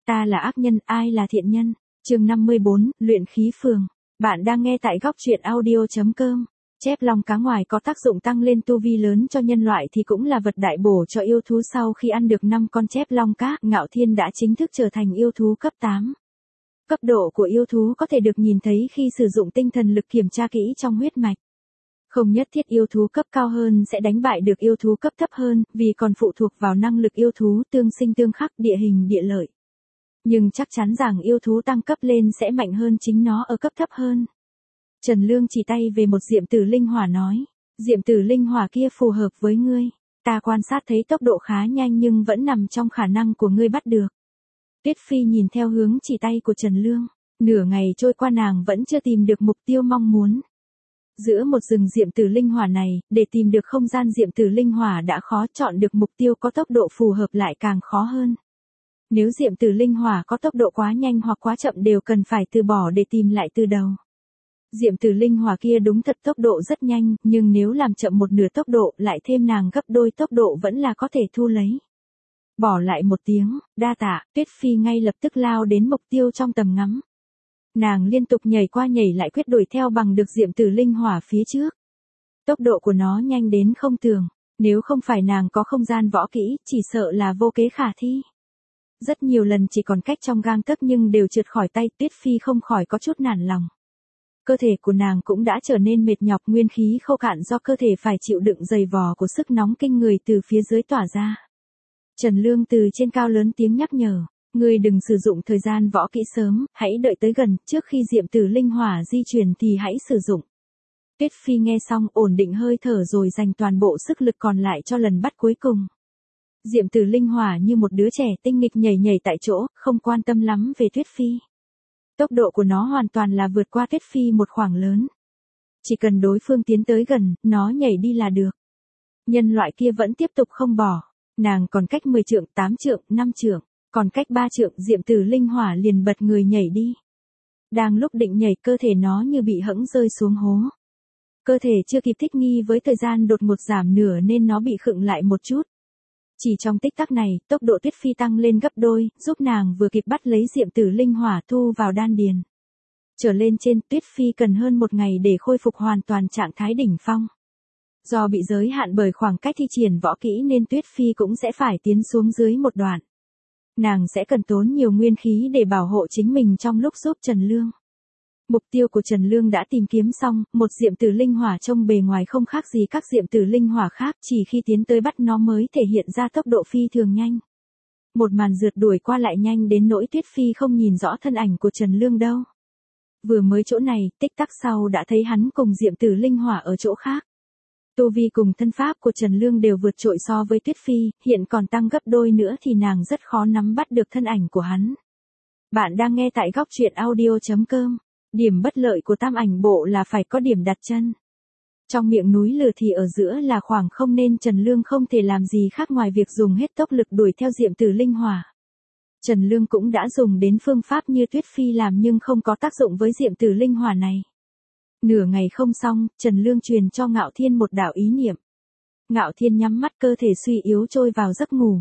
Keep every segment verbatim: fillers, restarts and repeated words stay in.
Ta là ác nhân, ai là thiện nhân? Chương năm mươi bốn, luyện khí phường. Bạn đang nghe tại góc truyện audio chấm com. Chép long cá ngoài có tác dụng tăng lên tu vi lớn cho nhân loại thì cũng là vật đại bổ cho yêu thú. Sau khi ăn được năm con chép long cá, Ngạo Thiên đã chính thức trở thành yêu thú cấp tám. Cấp độ của yêu thú có thể được nhìn thấy khi sử dụng tinh thần lực kiểm tra kỹ trong huyết mạch. Không nhất thiết yêu thú cấp cao hơn sẽ đánh bại được yêu thú cấp thấp hơn, vì còn phụ thuộc vào năng lực yêu thú tương sinh tương khắc, địa hình địa lợi. Nhưng chắc chắn rằng yêu thú tăng cấp lên sẽ mạnh hơn chính nó ở cấp thấp hơn. Trần Lương chỉ tay về một diệm tử linh hỏa nói, diệm tử linh hỏa kia phù hợp với ngươi. Ta quan sát thấy tốc độ khá nhanh nhưng vẫn nằm trong khả năng của ngươi bắt được. Tuyết Phi nhìn theo hướng chỉ tay của Trần Lương. Nửa ngày trôi qua nàng vẫn chưa tìm được mục tiêu mong muốn. Giữa một rừng diệm tử linh hỏa này, để tìm được không gian diệm tử linh hỏa đã khó, chọn được mục tiêu có tốc độ phù hợp lại càng khó hơn. Nếu diệm tử linh hỏa có tốc độ quá nhanh hoặc quá chậm đều cần phải từ bỏ để tìm lại từ đầu. Diệm tử linh hỏa kia đúng thật tốc độ rất nhanh, nhưng nếu làm chậm một nửa tốc độ lại thêm nàng gấp đôi tốc độ vẫn là có thể thu lấy. Bỏ lại một tiếng, đa tạ, Tuyết Phi ngay lập tức lao đến mục tiêu trong tầm ngắm. Nàng liên tục nhảy qua nhảy lại quyết đuổi theo bằng được diệm tử linh hỏa phía trước. Tốc độ của nó nhanh đến không tưởng, nếu không phải nàng có không gian võ kỹ, chỉ sợ là vô kế khả thi. Rất nhiều lần chỉ còn cách trong gang tấc nhưng đều trượt khỏi tay, Tuyết Phi không khỏi có chút nản lòng. Cơ thể của nàng cũng đã trở nên mệt nhọc, nguyên khí khô cạn do cơ thể phải chịu đựng dày vò của sức nóng kinh người từ phía dưới tỏa ra. Trần Lương từ trên cao lớn tiếng nhắc nhở, ngươi đừng sử dụng thời gian võ kỹ sớm, hãy đợi tới gần, trước khi diệm tử linh hỏa di chuyển thì hãy sử dụng. Tuyết Phi nghe xong ổn định hơi thở rồi dành toàn bộ sức lực còn lại cho lần bắt cuối cùng. Diệm tử linh hỏa như một đứa trẻ tinh nghịch nhảy nhảy tại chỗ, không quan tâm lắm về Tuyết Phi. Tốc độ của nó hoàn toàn là vượt qua Tuyết Phi một khoảng lớn. Chỉ cần đối phương tiến tới gần, nó nhảy đi là được. Nhân loại kia vẫn tiếp tục không bỏ. Nàng còn cách mười trượng, tám trượng, năm trượng, còn cách ba trượng, diệm tử linh hỏa liền bật người nhảy đi. Đang lúc định nhảy, cơ thể nó như bị hẫng rơi xuống hố. Cơ thể chưa kịp thích nghi với thời gian đột ngột giảm nửa nên nó bị khựng lại một chút. Chỉ trong tích tắc này, tốc độ Tuyết Phi tăng lên gấp đôi, giúp nàng vừa kịp bắt lấy diệm tử linh hỏa thu vào đan điền. Trở lên trên, Tuyết Phi cần hơn một ngày để khôi phục hoàn toàn trạng thái đỉnh phong. Do bị giới hạn bởi khoảng cách thi triển võ kỹ nên Tuyết Phi cũng sẽ phải tiến xuống dưới một đoạn. Nàng sẽ cần tốn nhiều nguyên khí để bảo hộ chính mình trong lúc giúp Trần Lương. Mục tiêu của Trần Lương đã tìm kiếm xong, một diệm tử linh hỏa trông bề ngoài không khác gì các diệm tử linh hỏa khác, chỉ khi tiến tới bắt nó mới thể hiện ra tốc độ phi thường nhanh. Một màn rượt đuổi qua lại nhanh đến nỗi Tuyết Phi không nhìn rõ thân ảnh của Trần Lương đâu. Vừa mới chỗ này, tích tắc sau đã thấy hắn cùng diệm tử linh hỏa ở chỗ khác. Tu vi cùng thân pháp của Trần Lương đều vượt trội so với Tuyết Phi, hiện còn tăng gấp đôi nữa thì nàng rất khó nắm bắt được thân ảnh của hắn. Bạn đang nghe tại góc truyện audio chấm com. Điểm bất lợi của tam ảnh bộ là phải có điểm đặt chân. Trong miệng núi lửa thì ở giữa là khoảng không nên Trần Lương không thể làm gì khác ngoài việc dùng hết tốc lực đuổi theo diệm tử linh hỏa. Trần Lương cũng đã dùng đến phương pháp như Tuyết Phi làm nhưng không có tác dụng với diệm tử linh hỏa này. Nửa ngày không xong, Trần Lương truyền cho Ngạo Thiên một đạo ý niệm. Ngạo Thiên nhắm mắt, cơ thể suy yếu trôi vào giấc ngủ.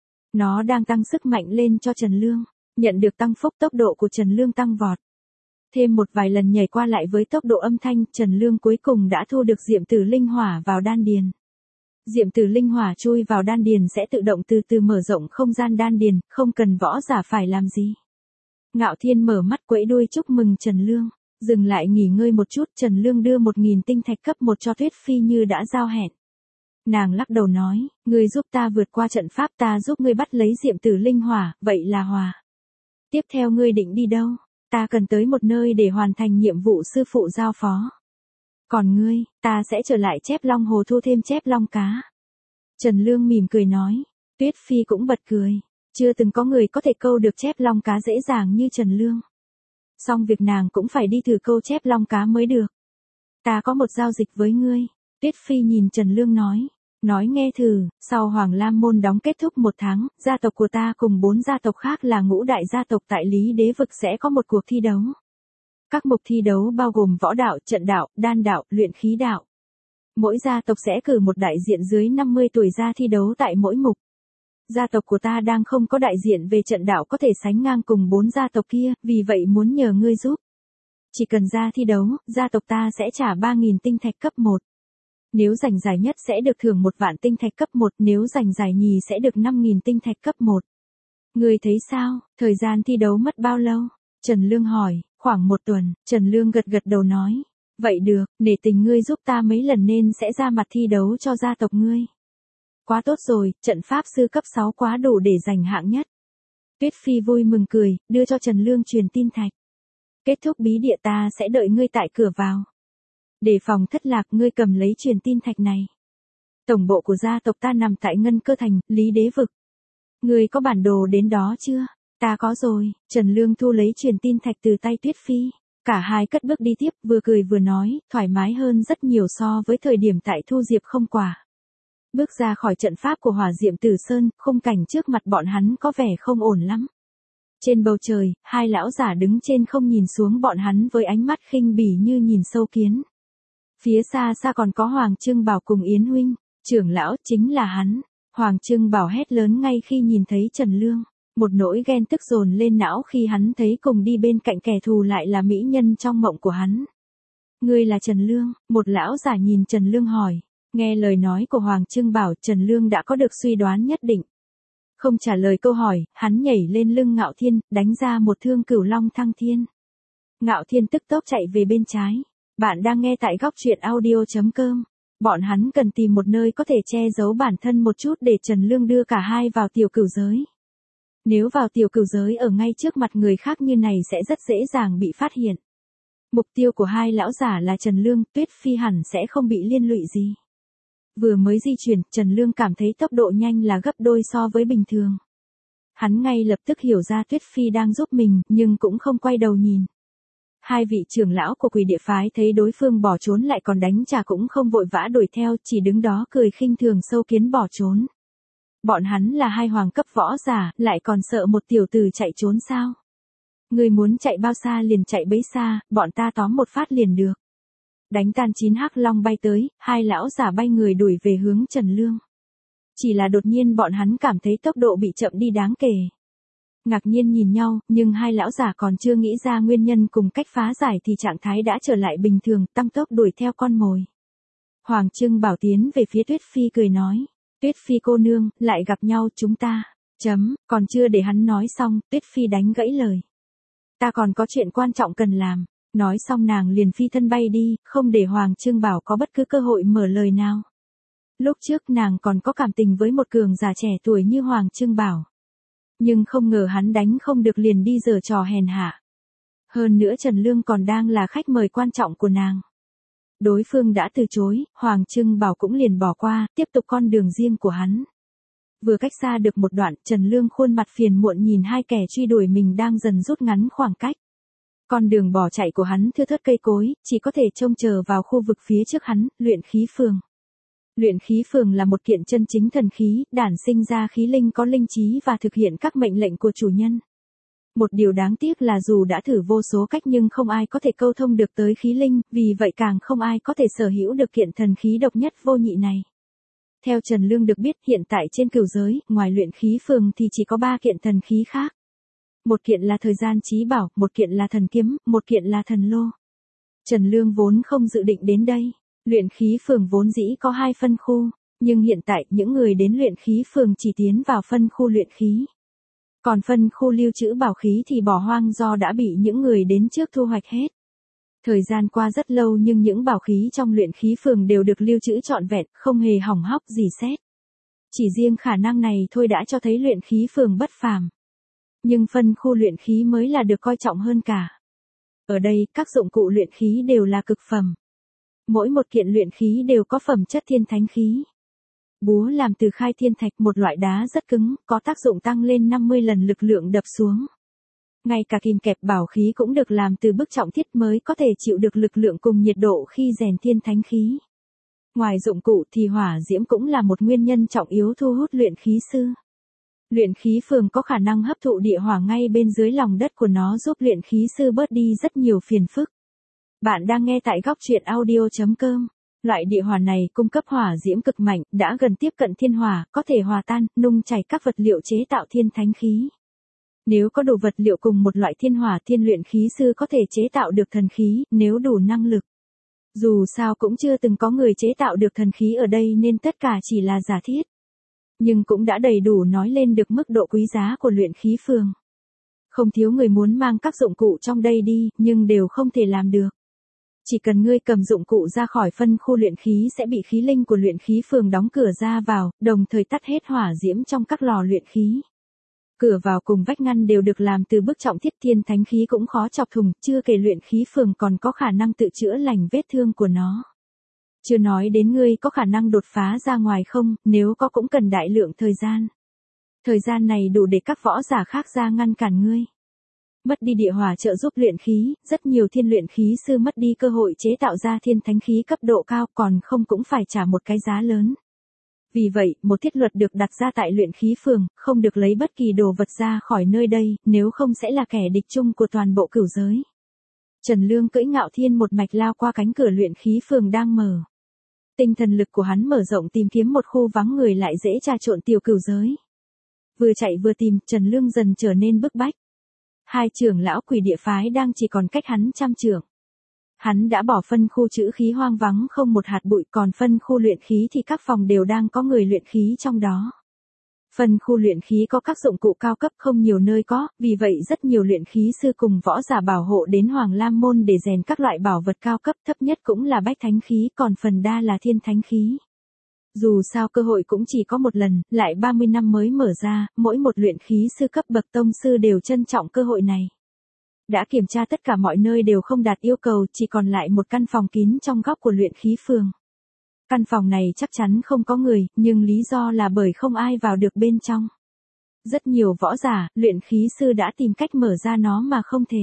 Nó đang tăng sức mạnh lên cho Trần Lương. Nhận được tăng phúc, tốc độ của Trần Lương tăng vọt. Thêm một vài lần nhảy qua lại với tốc độ âm thanh, Trần Lương cuối cùng đã thu được diệm tử linh hỏa vào đan điền. Diệm tử linh hỏa chui vào đan điền sẽ tự động từ từ mở rộng không gian đan điền, không cần võ giả phải làm gì. Ngạo Thiên mở mắt quẫy đuôi chúc mừng Trần Lương. Dừng lại nghỉ ngơi một chút, Trần Lương đưa một nghìn tinh thạch cấp một cho Tuyết Phi như đã giao hẹn. Nàng lắc đầu nói, ngươi giúp ta vượt qua trận pháp, ta giúp ngươi bắt lấy diệm tử linh hỏa, vậy là hòa. Tiếp theo ngươi định đi đâu? Ta cần tới một nơi để hoàn thành nhiệm vụ sư phụ giao phó. Còn ngươi, ta sẽ trở lại chép long hồ thu thêm chép long cá. Trần Lương mỉm cười nói. Tuyết Phi cũng bật cười. Chưa từng có người có thể câu được chép long cá dễ dàng như Trần Lương. Xong việc nàng cũng phải đi thử câu chép long cá mới được. Ta có một giao dịch với ngươi. Tuyết Phi nhìn Trần Lương nói. Nói nghe thử, sau Hoàng Lam Môn đóng kết thúc một tháng, gia tộc của ta cùng bốn gia tộc khác là ngũ đại gia tộc tại Lý Đế Vực sẽ có một cuộc thi đấu. Các mục thi đấu bao gồm võ đạo, trận đạo, đan đạo, luyện khí đạo. Mỗi gia tộc sẽ cử một đại diện dưới năm mươi tuổi ra thi đấu tại mỗi mục. gia tộc của ta đang không có đại diện về trận đạo có thể sánh ngang cùng bốn gia tộc kia, vì vậy muốn nhờ ngươi giúp. Chỉ cần ra thi đấu, gia tộc ta sẽ trả ba nghìn tinh thạch cấp một. Nếu giành giải nhất sẽ được thưởng một vạn tinh thạch cấp một, nếu giành giải nhì sẽ được năm nghìn tinh thạch cấp một. Ngươi thấy sao, thời gian thi đấu mất bao lâu? Trần Lương hỏi, khoảng một tuần, Trần Lương gật gật đầu nói. Vậy được, nể tình ngươi giúp ta mấy lần nên sẽ ra mặt thi đấu cho gia tộc ngươi. Quá tốt rồi, trận pháp sư cấp sáu quá đủ để giành hạng nhất. Tuyết Phi vui mừng cười, đưa cho Trần Lương truyền tin thạch. Kết thúc bí địa ta sẽ đợi ngươi tại cửa vào. Để phòng thất lạc ngươi cầm lấy truyền tin thạch này. Tổng bộ của gia tộc ta nằm tại Ngân Cơ Thành, Lý Đế Vực. Ngươi có bản đồ đến đó chưa? Ta có rồi, Trần Lương thu lấy truyền tin thạch từ tay Tuyết Phi. Cả hai cất bước đi tiếp, vừa cười vừa nói, thoải mái hơn rất nhiều so với thời điểm tại Thu Diệp không quả. Bước ra khỏi trận pháp của Hỏa Diệm Tử Sơn, khung cảnh trước mặt bọn hắn có vẻ không ổn lắm. Trên bầu trời, hai lão giả đứng trên không nhìn xuống bọn hắn với ánh mắt khinh bỉ như nhìn sâu kiến. Phía xa xa còn có Hoàng Trưng Bảo cùng Yến huynh, trưởng lão chính là hắn. Hoàng Trưng Bảo hét lớn ngay khi nhìn thấy Trần Lương. Một nỗi ghen tức dồn lên não khi hắn thấy cùng đi bên cạnh kẻ thù lại là mỹ nhân trong mộng của hắn. Ngươi là Trần Lương, một lão giả nhìn Trần Lương hỏi. Nghe lời nói của Hoàng Trưng Bảo, Trần Lương đã có được suy đoán nhất định. Không trả lời câu hỏi, hắn nhảy lên lưng Ngạo Thiên, đánh ra một thương cửu long thăng thiên. Ngạo Thiên tức tốc chạy về bên trái. Bạn đang nghe tại góc truyện audio chấm com. Bọn hắn cần tìm một nơi có thể che giấu bản thân một chút để Trần Lương đưa cả hai vào tiểu cửu giới. Nếu vào tiểu cửu giới ở ngay trước mặt người khác như này sẽ rất dễ dàng bị phát hiện. Mục tiêu của hai lão giả là Trần Lương, Tuyết Phi hẳn sẽ không bị liên lụy gì. Vừa mới di chuyển, Trần Lương cảm thấy tốc độ nhanh là gấp đôi so với bình thường. Hắn ngay lập tức hiểu ra Tuyết Phi đang giúp mình, nhưng cũng không quay đầu nhìn. Hai vị trưởng lão của Quỷ Địa phái thấy đối phương bỏ trốn lại còn đánh trả cũng không vội vã đuổi theo, chỉ đứng đó cười khinh thường sâu kiến bỏ trốn. Bọn hắn là hai hoàng cấp võ giả, lại còn sợ một tiểu tử chạy trốn sao? Người muốn chạy bao xa liền chạy bấy xa, bọn ta tóm một phát liền được. Đánh tan chín hắc long bay tới, hai lão giả bay người đuổi về hướng Trần Lương. Chỉ là đột nhiên bọn hắn cảm thấy tốc độ bị chậm đi đáng kể. Ngạc nhiên nhìn nhau, nhưng hai lão giả còn chưa nghĩ ra nguyên nhân cùng cách phá giải thì trạng thái đã trở lại bình thường, tăng tốc đuổi theo con mồi. Hoàng Trưng Bảo tiến về phía Tuyết Phi cười nói. Tuyết Phi cô nương, lại gặp nhau chúng ta. Chấm, còn chưa để hắn nói xong, Tuyết Phi đánh gãy lời. Ta còn có chuyện quan trọng cần làm. Nói xong nàng liền phi thân bay đi, không để Hoàng Trưng Bảo có bất cứ cơ hội mở lời nào. Lúc trước nàng còn có cảm tình với một cường giả trẻ tuổi như Hoàng Trưng Bảo. Nhưng không ngờ hắn đánh không được liền đi giở trò hèn hạ. Hơn nữa Trần Lương còn đang là khách mời quan trọng của nàng. Đối phương đã từ chối, Hoàng Trưng Bảo cũng liền bỏ qua, tiếp tục con đường riêng của hắn. Vừa cách xa được một đoạn, Trần Lương khuôn mặt phiền muộn nhìn hai kẻ truy đuổi mình đang dần rút ngắn khoảng cách. Con đường bỏ chạy của hắn thưa thớt cây cối, chỉ có thể trông chờ vào khu vực phía trước hắn, luyện khí phường. Luyện khí phường là một kiện chân chính thần khí, đản sinh ra khí linh có linh trí và thực hiện các mệnh lệnh của chủ nhân. Một điều đáng tiếc là dù đã thử vô số cách nhưng không ai có thể câu thông được tới khí linh, vì vậy càng không ai có thể sở hữu được kiện thần khí độc nhất vô nhị này. Theo Trần Lương được biết hiện tại trên cửu giới, ngoài luyện khí phường thì chỉ có ba kiện thần khí khác. Một kiện là thời gian chí bảo, một kiện là thần kiếm, một kiện là thần lô. Trần Lương vốn không dự định đến đây. Luyện khí phường vốn dĩ có hai phân khu, nhưng hiện tại những người đến luyện khí phường chỉ tiến vào phân khu luyện khí. Còn phân khu lưu trữ bảo khí thì bỏ hoang do đã bị những người đến trước thu hoạch hết. Thời gian qua rất lâu nhưng những bảo khí trong luyện khí phường đều được lưu trữ trọn vẹn, không hề hỏng hóc gì xét. Chỉ riêng khả năng này thôi đã cho thấy luyện khí phường bất phàm. Nhưng phân khu luyện khí mới là được coi trọng hơn cả. Ở đây, các dụng cụ luyện khí đều là cực phẩm. Mỗi một kiện luyện khí đều có phẩm chất thiên thánh khí. Búa làm từ khai thiên thạch, một loại đá rất cứng, có tác dụng tăng lên năm mươi lần lực lượng đập xuống. Ngay cả kìm kẹp bảo khí cũng được làm từ bức trọng thiết mới có thể chịu được lực lượng cùng nhiệt độ khi rèn thiên thánh khí. Ngoài dụng cụ thì hỏa diễm cũng là một nguyên nhân trọng yếu thu hút luyện khí sư. Luyện khí phường có khả năng hấp thụ địa hỏa ngay bên dưới lòng đất của nó giúp luyện khí sư bớt đi rất nhiều phiền phức. Bạn đang nghe tại góc truyện audio chấm com. Loại địa hỏa này cung cấp hỏa diễm cực mạnh, đã gần tiếp cận thiên hỏa, có thể hòa tan, nung chảy các vật liệu chế tạo thiên thánh khí. Nếu có đủ vật liệu cùng một loại thiên hỏa, thiên luyện khí sư có thể chế tạo được thần khí, nếu đủ năng lực. Dù sao cũng chưa từng có người chế tạo được thần khí ở đây nên tất cả chỉ là giả thiết. Nhưng cũng đã đầy đủ nói lên được mức độ quý giá của luyện khí phường. Không thiếu người muốn mang các dụng cụ trong đây đi, nhưng đều không thể làm được. Chỉ cần ngươi cầm dụng cụ ra khỏi phân khu luyện khí sẽ bị khí linh của luyện khí phường đóng cửa ra vào, đồng thời tắt hết hỏa diễm trong các lò luyện khí. Cửa vào cùng vách ngăn đều được làm từ bức trọng thiết, thiên thánh khí cũng khó chọc thùng, chưa kể luyện khí phường còn có khả năng tự chữa lành vết thương của nó. Chưa nói đến ngươi có khả năng đột phá ra ngoài không, nếu có cũng cần đại lượng thời gian. Thời gian này đủ để các võ giả khác ra ngăn cản ngươi. Mất đi địa hỏa trợ giúp luyện khí, rất nhiều thiên luyện khí sư mất đi cơ hội chế tạo ra thiên thánh khí cấp độ cao, còn không cũng phải trả một cái giá lớn. Vì vậy, một thiết luật được đặt ra tại luyện khí phường, không được lấy bất kỳ đồ vật ra khỏi nơi đây, nếu không sẽ là kẻ địch chung của toàn bộ cửu giới. Trần Lương cưỡi Ngạo Thiên một mạch lao qua cánh cửa luyện khí phường đang mở. Tinh thần lực của hắn mở rộng tìm kiếm một khu vắng người lại dễ trà trộn tiểu cửu giới. Vừa chạy vừa tìm, Trần Lương dần trở nên bức bách. Hai trưởng lão quỷ địa phái đang chỉ còn cách hắn trăm trượng. Hắn đã bỏ phân khu trữ khí hoang vắng không một hạt bụi, còn phân khu luyện khí thì các phòng đều đang có người luyện khí trong đó. Phân khu luyện khí có các dụng cụ cao cấp không nhiều nơi có, vì vậy rất nhiều luyện khí sư cùng võ giả bảo hộ đến Hoàng Lam Môn để rèn các loại bảo vật cao cấp, thấp nhất cũng là bách thánh khí, còn phần đa là thiên thánh khí. Dù sao cơ hội cũng chỉ có một lần, lại ba mươi năm mới mở ra, mỗi một luyện khí sư cấp bậc tông sư đều trân trọng cơ hội này. Đã kiểm tra tất cả mọi nơi đều không đạt yêu cầu, chỉ còn lại một căn phòng kín trong góc của luyện khí phường. Căn phòng này chắc chắn không có người, nhưng lý do là bởi không ai vào được bên trong. Rất nhiều võ giả, luyện khí sư đã tìm cách mở ra nó mà không thể.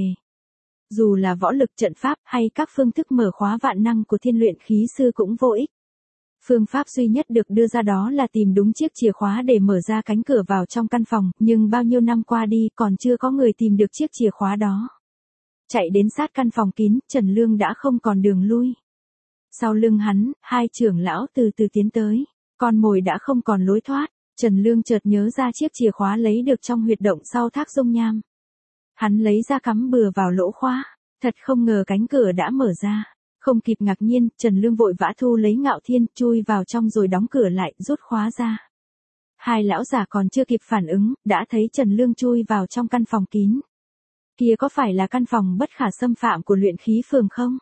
Dù là võ lực trận pháp hay các phương thức mở khóa vạn năng của thiên luyện khí sư cũng vô ích. Phương pháp duy nhất được đưa ra đó là tìm đúng chiếc chìa khóa để mở ra cánh cửa vào trong căn phòng, nhưng bao nhiêu năm qua đi còn chưa có người tìm được chiếc chìa khóa đó. Chạy đến sát căn phòng kín, Trần Lương đã không còn đường lui. Sau lưng hắn, hai trưởng lão từ từ tiến tới, con mồi đã không còn lối thoát. Trần Lương chợt nhớ ra chiếc chìa khóa lấy được trong huyệt động sau thác dung nham. Hắn lấy ra cắm bừa vào lỗ khóa, thật không ngờ cánh cửa đã mở ra. Không kịp ngạc nhiên, Trần Lương vội vã thu lấy Ngạo Thiên, chui vào trong rồi đóng cửa lại, rút khóa ra. Hai lão giả còn chưa kịp phản ứng, đã thấy Trần Lương chui vào trong căn phòng kín. Kia có phải là căn phòng bất khả xâm phạm của luyện khí phường không?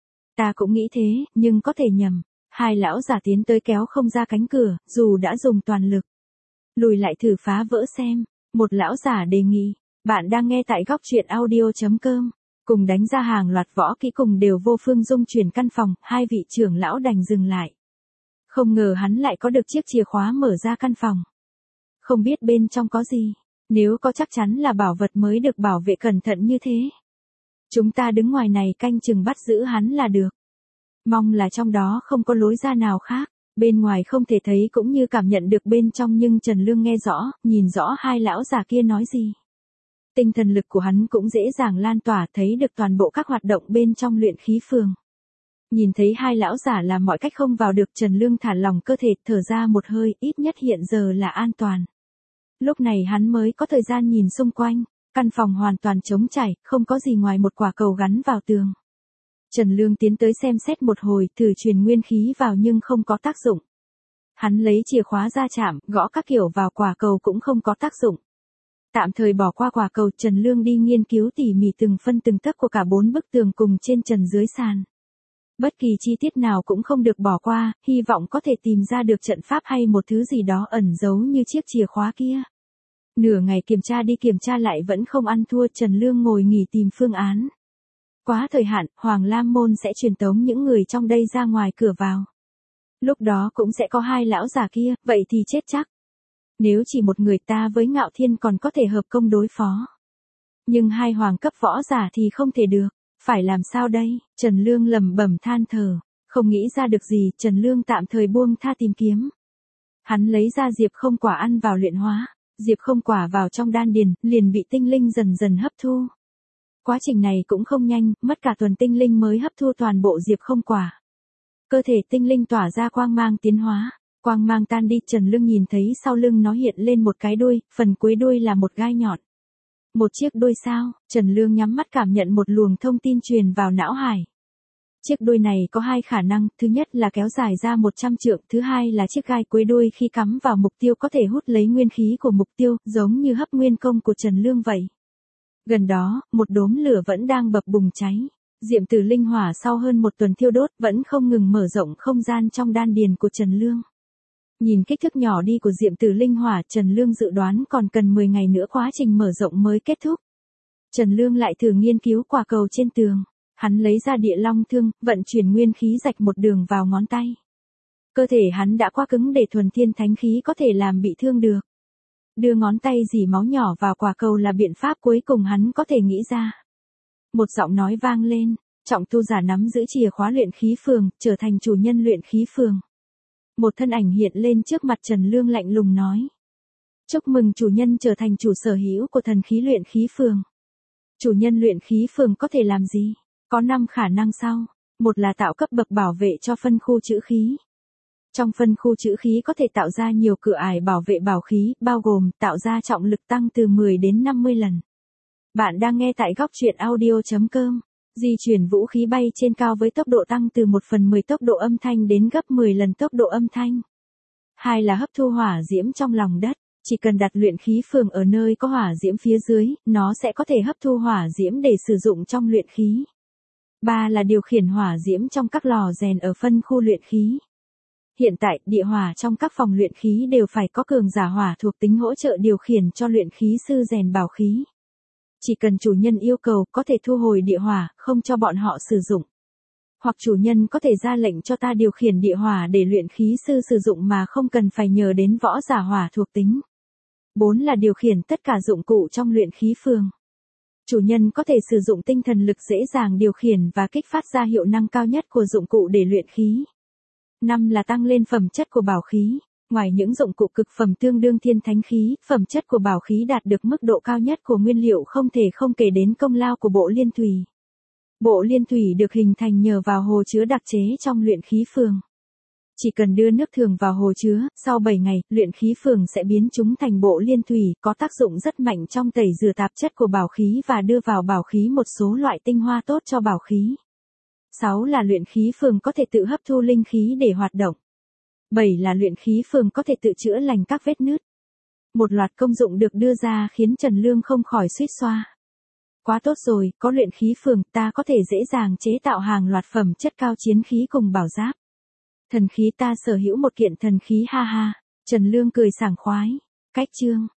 Ta cũng nghĩ thế, nhưng có thể nhầm. Hai lão giả tiến tới kéo không ra cánh cửa, dù đã dùng toàn lực. Lùi lại thử phá vỡ xem. Một lão giả đề nghị. Bạn đang nghe tại góc truyện audio chấm com. Cùng đánh ra hàng loạt võ kỹ cùng đều vô phương dung chuyển căn phòng, hai vị trưởng lão đành dừng lại. Không ngờ hắn lại có được chiếc chìa khóa mở ra căn phòng. Không biết bên trong có gì, nếu có chắc chắn là bảo vật mới được bảo vệ cẩn thận như thế. Chúng ta đứng ngoài này canh chừng bắt giữ hắn là được. Mong là trong đó không có lối ra nào khác, bên ngoài không thể thấy cũng như cảm nhận được bên trong, nhưng Trần Lương nghe rõ, nhìn rõ hai lão già kia nói gì. Tinh thần lực của hắn cũng dễ dàng lan tỏa, thấy được toàn bộ các hoạt động bên trong luyện khí phường. Nhìn thấy hai lão giả làm mọi cách không vào được, Trần Lương thả lòng cơ thể, thở ra một hơi, ít nhất hiện giờ là an toàn. Lúc này hắn mới có thời gian nhìn xung quanh, căn phòng hoàn toàn trống trải, không có gì ngoài một quả cầu gắn vào tường. Trần Lương tiến tới xem xét một hồi, thử truyền nguyên khí vào nhưng không có tác dụng. Hắn lấy chìa khóa ra chạm, gõ các kiểu vào quả cầu cũng không có tác dụng. Tạm thời bỏ qua quả cầu, Trần Lương đi nghiên cứu tỉ mỉ từng phân từng tấc của cả bốn bức tường cùng trên trần dưới sàn. Bất kỳ chi tiết nào cũng không được bỏ qua, hy vọng có thể tìm ra được trận pháp hay một thứ gì đó ẩn giấu như chiếc chìa khóa kia. Nửa ngày kiểm tra đi kiểm tra lại vẫn không ăn thua, Trần Lương ngồi nghỉ tìm phương án. Quá thời hạn, Hoàng Lam Môn sẽ truyền tống những người trong đây ra ngoài cửa vào. Lúc đó cũng sẽ có hai lão già kia, vậy thì chết chắc. Nếu chỉ một người ta với Ngạo Thiên còn có thể hợp công đối phó. Nhưng hai hoàng cấp võ giả thì không thể được. Phải làm sao đây? Trần Lương lẩm bẩm than thở. Không nghĩ ra được gì, Trần Lương tạm thời buông tha tìm kiếm. Hắn lấy ra diệp không quả ăn vào luyện hóa. Diệp không quả vào trong đan điền, liền bị tinh linh dần dần hấp thu. Quá trình này cũng không nhanh, mất cả tuần tinh linh mới hấp thu toàn bộ diệp không quả. Cơ thể tinh linh tỏa ra quang mang tiến hóa. Quang mang tan đi, Trần Lương nhìn thấy sau lưng nó hiện lên một cái đuôi, phần cuối đuôi là một gai nhọn. Một chiếc đuôi sao? Trần Lương nhắm mắt cảm nhận một luồng thông tin truyền vào não hải. Chiếc đuôi này có hai khả năng, thứ nhất là kéo dài ra một trăm trượng, thứ hai là chiếc gai cuối đuôi khi cắm vào mục tiêu có thể hút lấy nguyên khí của mục tiêu, giống như hấp nguyên công của Trần Lương vậy. Gần đó, một đốm lửa vẫn đang bập bùng cháy. Diệm Tử Linh Hỏa sau hơn một tuần thiêu đốt vẫn không ngừng mở rộng không gian trong đan điền của Trần Lương. Nhìn kích thước nhỏ đi của Diệm Tử Linh Hỏa, Trần Lương dự đoán còn cần mười ngày nữa quá trình mở rộng mới kết thúc. Trần Lương lại thử nghiên cứu quả cầu trên tường. Hắn lấy ra địa long thương, vận chuyển nguyên khí rạch một đường vào ngón tay. Cơ thể hắn đã quá cứng để thuần thiên thánh khí có thể làm bị thương được. Đưa ngón tay dỉ máu nhỏ vào quả cầu là biện pháp cuối cùng hắn có thể nghĩ ra. Một giọng nói vang lên, Trọng tu giả nắm giữ chìa khóa luyện khí phường, trở thành chủ nhân luyện khí phường. Một thân ảnh hiện lên trước mặt Trần Lương lạnh lùng nói. Chúc mừng chủ nhân trở thành chủ sở hữu của thần khí luyện khí phường. Chủ nhân luyện khí phường có thể làm gì? Có năm khả năng sau. Một là tạo cấp bậc bảo vệ cho phân khu trữ khí. Trong phân khu trữ khí có thể tạo ra nhiều cửa ải bảo vệ bảo khí, bao gồm tạo ra trọng lực tăng từ mười đến năm mươi lần. Bạn đang nghe tại góc truyện audio chấm com. Di chuyển vũ khí bay trên cao với tốc độ tăng từ một phần mười tốc độ âm thanh đến gấp mười lần tốc độ âm thanh. Hai là hấp thu hỏa diễm trong lòng đất. Chỉ cần đặt luyện khí phường ở nơi có hỏa diễm phía dưới, nó sẽ có thể hấp thu hỏa diễm để sử dụng trong luyện khí. Ba là điều khiển hỏa diễm trong các lò rèn ở phân khu luyện khí. Hiện tại, địa hỏa trong các phòng luyện khí đều phải có cường giả hỏa thuộc tính hỗ trợ điều khiển cho luyện khí sư rèn bảo khí. Chỉ cần chủ nhân yêu cầu có thể thu hồi địa hỏa, không cho bọn họ sử dụng. Hoặc chủ nhân có thể ra lệnh cho ta điều khiển địa hỏa để luyện khí sư sử dụng mà không cần phải nhờ đến võ giả hỏa thuộc tính. Bốn là điều khiển tất cả dụng cụ trong luyện khí phường. Chủ nhân có thể sử dụng tinh thần lực dễ dàng điều khiển và kích phát ra hiệu năng cao nhất của dụng cụ để luyện khí. Năm là tăng lên phẩm chất của bảo khí. Ngoài những dụng cụ cực phẩm tương đương thiên thánh khí, phẩm chất của bảo khí đạt được mức độ cao nhất của nguyên liệu không thể không kể đến công lao của bộ liên thủy. Bộ liên thủy được hình thành nhờ vào hồ chứa đặc chế trong luyện khí phường. Chỉ cần đưa nước thường vào hồ chứa, sau bảy ngày, luyện khí phường sẽ biến chúng thành bộ liên thủy, có tác dụng rất mạnh trong tẩy rửa tạp chất của bảo khí và đưa vào bảo khí một số loại tinh hoa tốt cho bảo khí. Sáu là luyện khí phường có thể tự hấp thu linh khí để hoạt động. Bảy là luyện khí phường có thể tự chữa lành các vết nứt. Một loạt công dụng được đưa ra khiến Trần Lương không khỏi suýt xoa. Quá tốt rồi, có luyện khí phường, ta có thể dễ dàng chế tạo hàng loạt phẩm chất cao chiến khí cùng bảo giáp. Thần khí ta sở hữu một kiện thần khí ha ha. Trần Lương cười sảng khoái. Cách chương.